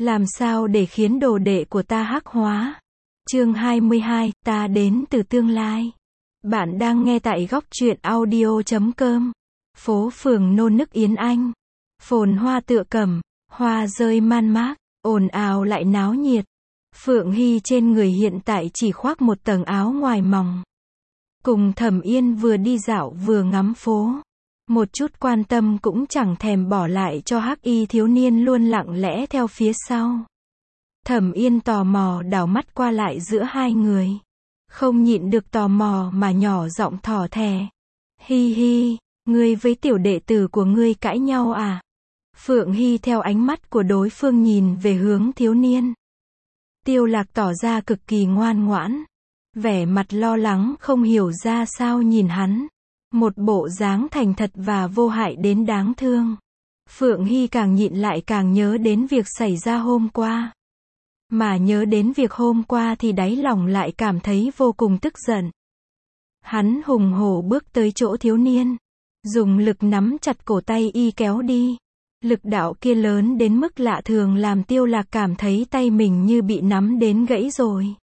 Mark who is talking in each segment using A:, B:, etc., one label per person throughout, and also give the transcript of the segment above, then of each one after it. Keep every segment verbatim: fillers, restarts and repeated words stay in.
A: Làm sao để khiến đồ đệ của ta hắc hóa? Chương hai mươi hai, ta đến từ tương lai. Bạn đang nghe tại góc truyện audio chấm com. Phố phường nô nức Yến Anh. Phồn hoa tựa cẩm, hoa rơi man mác, ồn ào lại náo nhiệt. Phượng Hy trên người hiện tại chỉ khoác một tầng áo ngoài mỏng. Cùng Thẩm Yên vừa đi dạo vừa ngắm phố. Một chút quan tâm cũng chẳng thèm bỏ lại cho hắc y thiếu niên luôn lặng lẽ theo phía sau. Thẩm Yên tò mò đảo mắt qua lại giữa hai người. Không nhịn được tò mò mà nhỏ giọng thỏ thẻ. Hi hi, ngươi với tiểu đệ tử của ngươi cãi nhau à? Phượng Hy theo ánh mắt của đối phương nhìn về hướng thiếu niên. Tiêu Lạc tỏ ra cực kỳ ngoan ngoãn. Vẻ mặt lo lắng không hiểu ra sao nhìn hắn. Một bộ dáng thành thật và vô hại đến đáng thương. Phượng Hy càng nhịn lại càng nhớ đến việc xảy ra hôm qua. Mà nhớ đến việc hôm qua thì đáy lòng lại cảm thấy vô cùng tức giận. Hắn hùng hổ bước tới chỗ thiếu niên. Dùng lực nắm chặt cổ tay y kéo đi. Lực đạo kia lớn đến mức lạ thường làm Tiêu Lạc cảm thấy tay mình như bị nắm đến gãy rồi.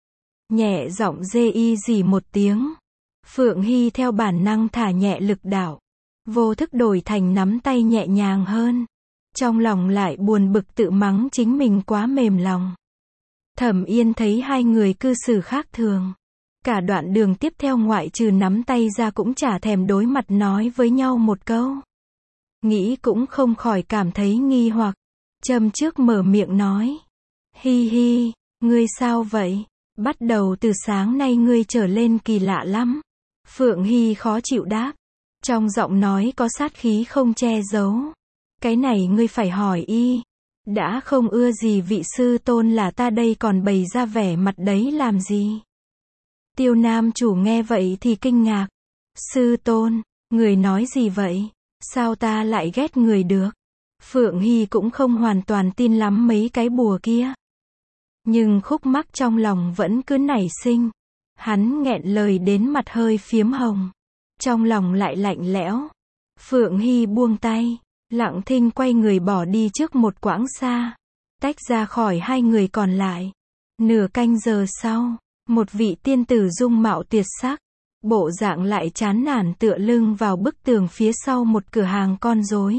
A: Nhẹ giọng dê y rỉ một tiếng. Phượng Hy theo bản năng thả nhẹ lực đạo. Vô thức đổi thành nắm tay nhẹ nhàng hơn. Trong lòng lại buồn bực tự mắng chính mình quá mềm lòng. Thẩm Yên thấy hai người cư xử khác thường. Cả đoạn đường tiếp theo ngoại trừ nắm tay ra cũng chả thèm đối mặt nói với nhau một câu. Nghĩ cũng không khỏi cảm thấy nghi hoặc. Châm trước mở miệng nói. Hi hi, ngươi sao vậy? Bắt đầu từ sáng nay ngươi trở lên kỳ lạ lắm. Phượng Hy khó chịu đáp. Trong giọng nói có sát khí không che giấu. Cái này ngươi phải hỏi y. Đã không ưa gì vị sư tôn là ta đây còn bày ra vẻ mặt đấy làm gì? Tiêu Nam chủ nghe vậy thì kinh ngạc. Sư tôn, người nói gì vậy? Sao ta lại ghét người được? Phượng Hy cũng không hoàn toàn tin lắm mấy cái bùa kia. Nhưng khúc mắc trong lòng vẫn cứ nảy sinh. Hắn nghẹn lời đến mặt hơi phiếm hồng. Trong lòng lại lạnh lẽo. Phượng Hy buông tay. Lặng thinh quay người bỏ đi trước một quãng xa. Tách ra khỏi hai người còn lại. Nửa canh giờ sau. Một vị tiên tử dung mạo tuyệt sắc. Bộ dạng lại chán nản tựa lưng vào bức tường phía sau một cửa hàng con rối.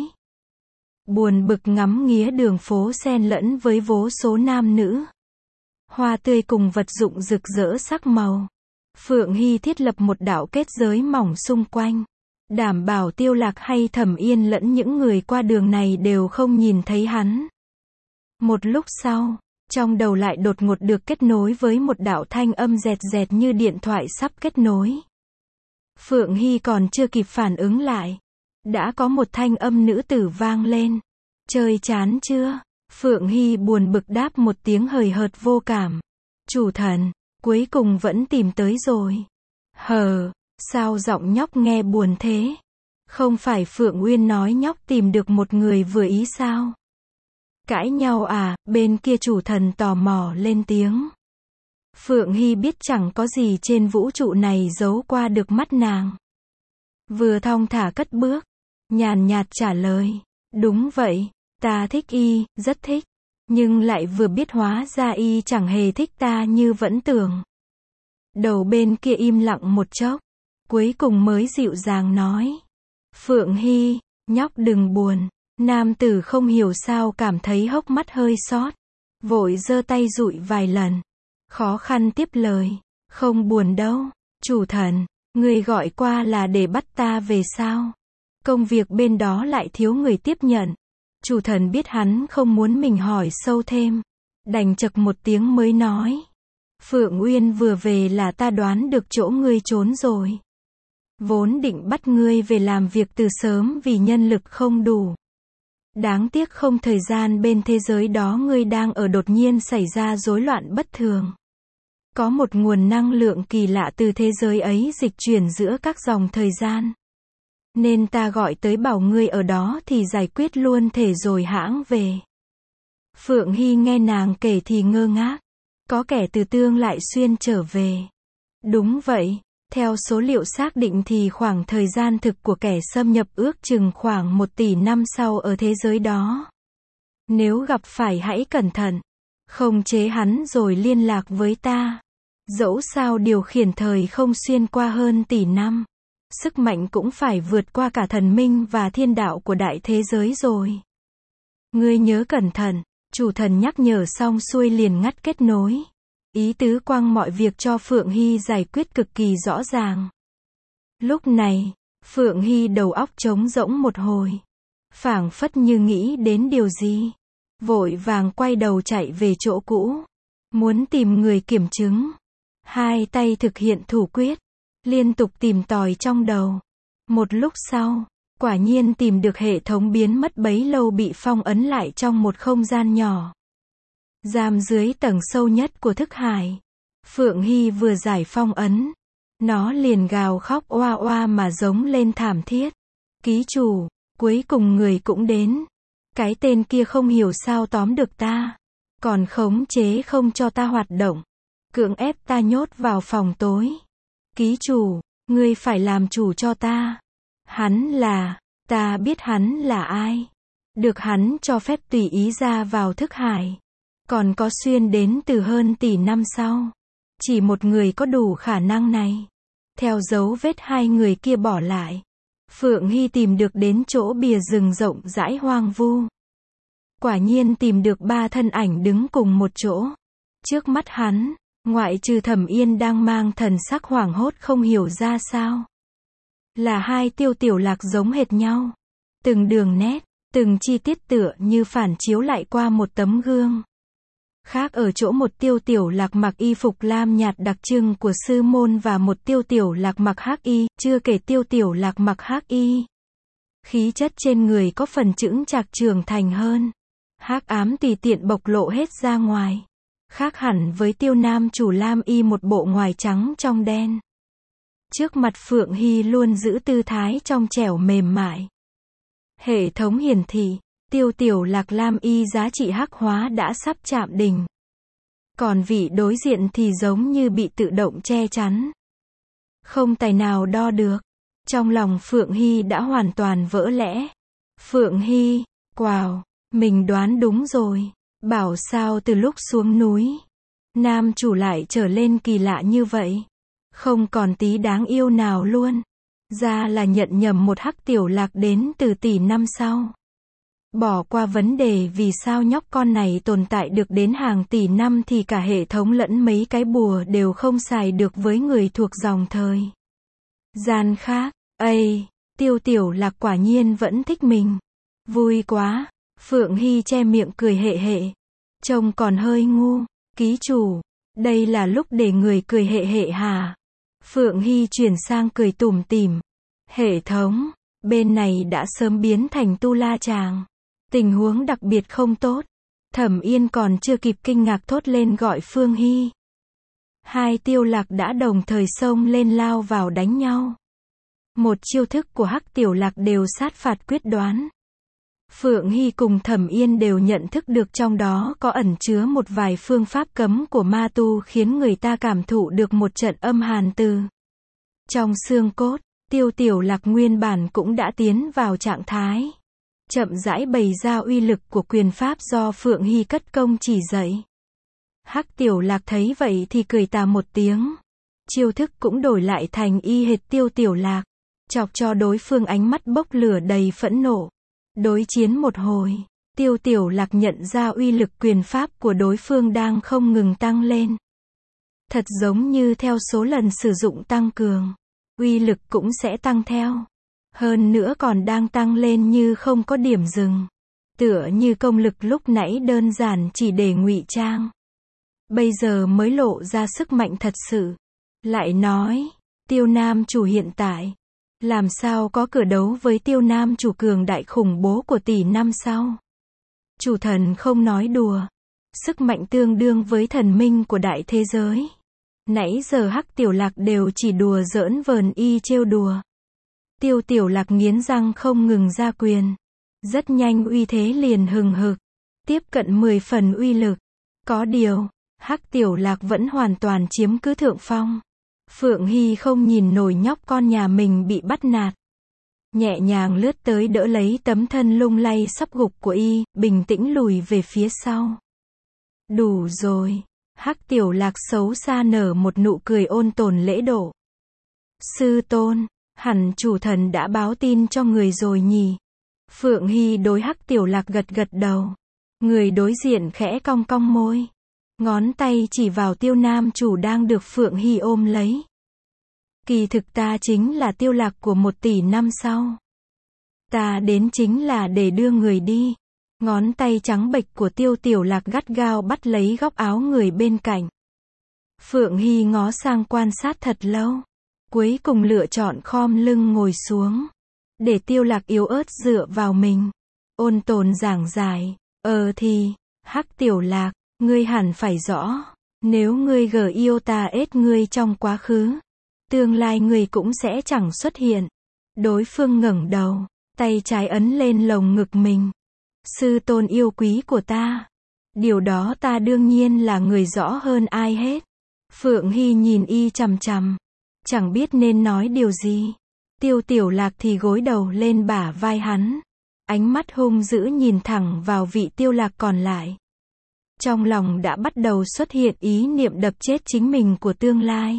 A: Buồn bực ngắm nghía đường phố xen lẫn với vô số nam nữ. Hoa tươi cùng vật dụng rực rỡ sắc màu. Phượng Hy thiết lập một đạo kết giới mỏng xung quanh. Đảm bảo Tiêu Lạc hay Thẩm Yên lẫn những người qua đường này đều không nhìn thấy hắn. Một lúc sau, trong đầu lại đột ngột được kết nối với một đạo thanh âm rẹt rẹt như điện thoại sắp kết nối. Phượng Hy còn chưa kịp phản ứng lại. Đã có một thanh âm nữ tử vang lên. Chơi chán chưa? Phượng Hy buồn bực đáp một tiếng hời hợt vô cảm. Chủ thần, cuối cùng vẫn tìm tới rồi. Hờ, sao giọng nhóc nghe buồn thế? Không phải Phượng Uyên nói nhóc tìm được một người vừa ý sao? Cãi nhau à? Bên kia chủ thần tò mò lên tiếng. Phượng Hy biết chẳng có gì trên vũ trụ này giấu qua được mắt nàng. Vừa thong thả cất bước. Nhàn nhạt trả lời. Đúng vậy, ta thích y, rất thích. Nhưng lại vừa biết hóa ra y chẳng hề thích ta như vẫn tưởng. Đầu bên kia im lặng một chốc. Cuối cùng mới dịu dàng nói. Phượng Hy, nhóc đừng buồn. Nam tử không hiểu sao cảm thấy hốc mắt hơi xót. Vội giơ tay dụi vài lần. Khó khăn tiếp lời. Không buồn đâu. Chủ thần, người gọi qua là để bắt ta về sao? Công việc bên đó lại thiếu người tiếp nhận. Chủ thần biết hắn không muốn mình hỏi sâu thêm. Đành chậc một tiếng mới nói. Phượng Uyên vừa về là ta đoán được chỗ ngươi trốn rồi. Vốn định bắt ngươi về làm việc từ sớm vì nhân lực không đủ. Đáng tiếc không thời gian bên thế giới đó ngươi đang ở đột nhiên xảy ra rối loạn bất thường. Có một nguồn năng lượng kỳ lạ từ thế giới ấy dịch chuyển giữa các dòng thời gian. Nên ta gọi tới bảo ngươi ở đó thì giải quyết luôn thể rồi hãng về. Phượng Hy nghe nàng kể thì ngơ ngác. Có kẻ từ tương lại xuyên trở về. Đúng vậy, theo số liệu xác định thì khoảng thời gian thực của kẻ xâm nhập ước chừng khoảng một tỷ năm sau ở thế giới đó. Nếu gặp phải hãy cẩn thận. Không chế hắn rồi liên lạc với ta. Dẫu sao điều khiển thời không xuyên qua hơn tỷ năm. Sức mạnh cũng phải vượt qua cả thần minh và thiên đạo của đại thế giới rồi. Ngươi nhớ cẩn thận. Chủ thần nhắc nhở xong xuôi liền ngắt kết nối. Ý tứ quăng mọi việc cho Phượng Hy giải quyết cực kỳ rõ ràng. Lúc này, Phượng Hy đầu óc trống rỗng một hồi. Phảng phất như nghĩ đến điều gì. Vội vàng quay đầu chạy về chỗ cũ. Muốn tìm người kiểm chứng. Hai tay thực hiện thủ quyết. Liên tục tìm tòi trong đầu. Một lúc sau, quả nhiên tìm được hệ thống biến mất bấy lâu bị phong ấn lại trong một không gian nhỏ. Giam dưới tầng sâu nhất của thức hải. Phượng Hy vừa giải phong ấn. Nó liền gào khóc oa oa mà giống lên thảm thiết. Ký chủ, cuối cùng người cũng đến. Cái tên kia không hiểu sao tóm được ta. Còn khống chế không cho ta hoạt động. Cưỡng ép ta nhốt vào phòng tối. Ký chủ, ngươi phải làm chủ cho ta. Hắn là, ta biết hắn là ai. Được hắn cho phép tùy ý ra vào thức hải. Còn có xuyên đến từ hơn tỷ năm sau. Chỉ một người có đủ khả năng này. Theo dấu vết hai người kia bỏ lại. Phượng Hy tìm được đến chỗ bìa rừng rộng rãi hoang vu. Quả nhiên tìm được ba thân ảnh đứng cùng một chỗ. Trước mắt hắn, ngoại trừ Thẩm Yên đang mang thần sắc hoảng hốt không hiểu ra sao. Là hai Tiêu Tiểu Lạc giống hệt nhau. Từng đường nét, từng chi tiết tựa như phản chiếu lại qua một tấm gương. Khác ở chỗ một Tiêu Tiểu Lạc mặc y phục lam nhạt đặc trưng của sư môn và một Tiêu Tiểu Lạc mặc hắc y, chưa kể Tiêu Tiểu Lạc mặc hắc y. Khí chất trên người có phần chững chạc trưởng thành hơn. Hắc ám tùy tiện bộc lộ hết ra ngoài. Khác hẳn với Tiêu nam chủ lam y một bộ ngoài trắng trong đen. Trước mặt Phượng Hy luôn giữ tư thái trong trẻo mềm mại. Hệ thống hiển thị, Tiêu Tiểu Lạc lam y giá trị hắc hóa đã sắp chạm đỉnh. Còn vị đối diện thì giống như bị tự động che chắn. Không tài nào đo được. Trong lòng Phượng Hy đã hoàn toàn vỡ lẽ. Phượng Hy, wow, mình đoán đúng rồi. Bảo sao từ lúc xuống núi, nam chủ lại trở lên kỳ lạ như vậy. Không còn tí đáng yêu nào luôn. Ra là nhận nhầm một hắc tiểu lạc đến từ tỷ năm sau. Bỏ qua vấn đề vì sao nhóc con này tồn tại được đến hàng tỷ năm thì cả hệ thống lẫn mấy cái bùa đều không xài được với người thuộc dòng thời gian khác. Ây, Tiêu Tiểu Lạc quả nhiên vẫn thích mình. Vui quá. Phượng Hy che miệng cười hệ hệ. Trông còn hơi ngu. Ký chủ, đây là lúc để người cười hệ hệ hả? Phượng Hy chuyển sang cười tủm tỉm. Hệ thống, bên này đã sớm biến thành tu la chàng. Tình huống đặc biệt không tốt. Thẩm Yên còn chưa kịp kinh ngạc thốt lên gọi Phương Hy. Hai Tiêu Lạc đã đồng thời xông lên lao vào đánh nhau. Một chiêu thức của hắc tiểu lạc đều sát phạt quyết đoán. Phượng Hy cùng Thẩm Yên đều nhận thức được trong đó có ẩn chứa một vài phương pháp cấm của ma tu khiến người ta cảm thụ được một trận âm hàn từ trong xương cốt. Tiêu Tiểu Lạc nguyên bản cũng đã tiến vào trạng thái. Chậm rãi bày ra uy lực của quyền pháp do Phượng Hy cất công chỉ dạy. Hắc Tiểu Lạc thấy vậy thì cười tà một tiếng. Chiêu thức cũng đổi lại thành y hệt Tiêu Tiểu Lạc. Chọc cho đối phương ánh mắt bốc lửa đầy phẫn nộ. Đối chiến một hồi, Tiêu Tiểu Lạc nhận ra uy lực quyền pháp của đối phương đang không ngừng tăng lên. Thật giống như theo số lần sử dụng tăng cường, uy lực cũng sẽ tăng theo. Hơn nữa còn đang tăng lên như không có điểm dừng. Tựa như công lực lúc nãy đơn giản chỉ để ngụy trang. Bây giờ mới lộ ra sức mạnh thật sự. Lại nói, Tiêu nam chủ hiện tại, làm sao có cửa đấu với Tiêu nam chủ cường đại khủng bố của tỷ năm sau. Chủ thần không nói đùa. Sức mạnh tương đương với thần minh của đại thế giới. Nãy giờ hắc tiểu lạc đều chỉ đùa giỡn vờn y trêu đùa. Tiêu Tiểu Lạc nghiến răng không ngừng ra quyền. Rất nhanh uy thế liền hừng hực. Tiếp cận mười phần uy lực. Có điều, hắc tiểu lạc vẫn hoàn toàn chiếm cứ thượng phong. Phượng Hy không nhìn nổi nhóc con nhà mình bị bắt nạt. nhẹ nhàng lướt tới đỡ lấy tấm thân lung lay sắp gục của y, bình tĩnh lùi về phía sau. Đủ rồi. Hắc Tiểu Lạc xấu xa nở một nụ cười ôn tồn lễ độ. Sư tôn, hẳn chủ thần đã báo tin cho người rồi nhỉ? Phượng Hy đối Hắc Tiểu Lạc gật gật đầu. Người đối diện khẽ cong cong môi. Ngón tay chỉ vào Tiêu Nam chủ đang được Phượng Hy ôm lấy. Kỳ thực ta chính là Tiêu Lạc của một tỷ năm sau. Ta đến chính là để đưa người đi. Ngón tay trắng bệch của Tiêu Tiểu Lạc gắt gao bắt lấy góc áo người bên cạnh. Phượng Hy ngó sang quan sát thật lâu. Cuối cùng lựa chọn khom lưng ngồi xuống. Để Tiêu Lạc yếu ớt dựa vào mình. Ôn tồn giảng giải. Ờ thì, Hắc Tiểu Lạc, ngươi hẳn phải rõ. Nếu ngươi gờ yêu ta ết ngươi trong quá khứ, tương lai ngươi cũng sẽ chẳng xuất hiện. Đối phương ngẩng đầu, tay trái ấn lên lồng ngực mình. Sư tôn yêu quý của ta. Điều đó ta đương nhiên là người rõ hơn ai hết. Phượng Hy nhìn y chằm chằm. Chẳng biết nên nói điều gì. Tiêu Tiểu Lạc thì gối đầu lên bả vai hắn. Ánh mắt hung dữ nhìn thẳng vào vị Tiêu Lạc còn lại. Trong lòng đã bắt đầu xuất hiện ý niệm đập chết chính mình của tương lai.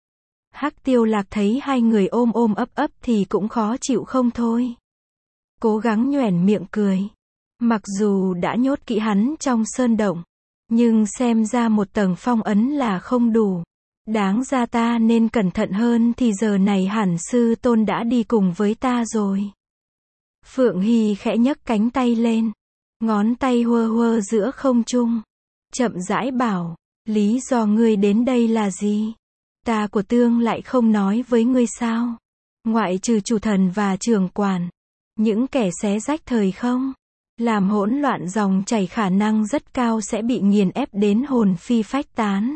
A: Hắc Tiêu Lạc thấy hai người ôm ôm ấp ấp thì cũng khó chịu không thôi. Cố gắng nhoẻn miệng cười. Mặc dù đã nhốt kỹ hắn trong sơn động, nhưng xem ra một tầng phong ấn là không đủ. Đáng ra ta nên cẩn thận hơn thì giờ này hẳn sư tôn đã đi cùng với ta rồi. Phượng Hy khẽ nhấc cánh tay lên. Ngón tay huơ huơ giữa không trung. Chậm rãi bảo, lý do ngươi đến đây là gì? Ta của tương lại không nói với ngươi sao? Ngoại trừ chủ thần và trưởng quản. Những kẻ xé rách thời không? Làm hỗn loạn dòng chảy khả năng rất cao sẽ bị nghiền ép đến hồn phi phách tán.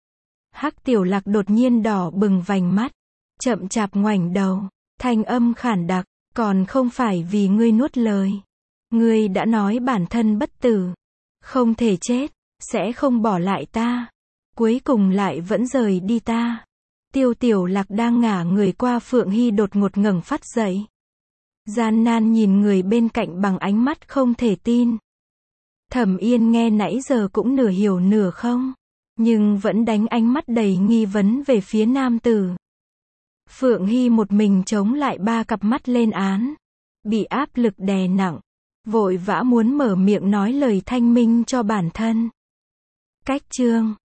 A: Hắc Tiểu Lạc đột nhiên đỏ bừng vành mắt. Chậm chạp ngoảnh đầu. Thanh âm khản đặc. Còn không phải vì ngươi nuốt lời. Ngươi đã nói bản thân bất tử. Không thể chết. Sẽ không bỏ lại ta. Cuối cùng lại vẫn rời đi ta. Tiêu Tiểu Lạc đang ngả người qua Phượng Hy đột ngột ngẩng phát dậy. Gian nan nhìn người bên cạnh bằng ánh mắt không thể tin. Thẩm Yên nghe nãy giờ cũng nửa hiểu nửa không. Nhưng vẫn đánh ánh mắt đầy nghi vấn về phía nam tử. Phượng Hy một mình chống lại ba cặp mắt lên án. Bị áp lực đè nặng. Vội vã muốn mở miệng nói lời thanh minh cho bản thân. Cách chương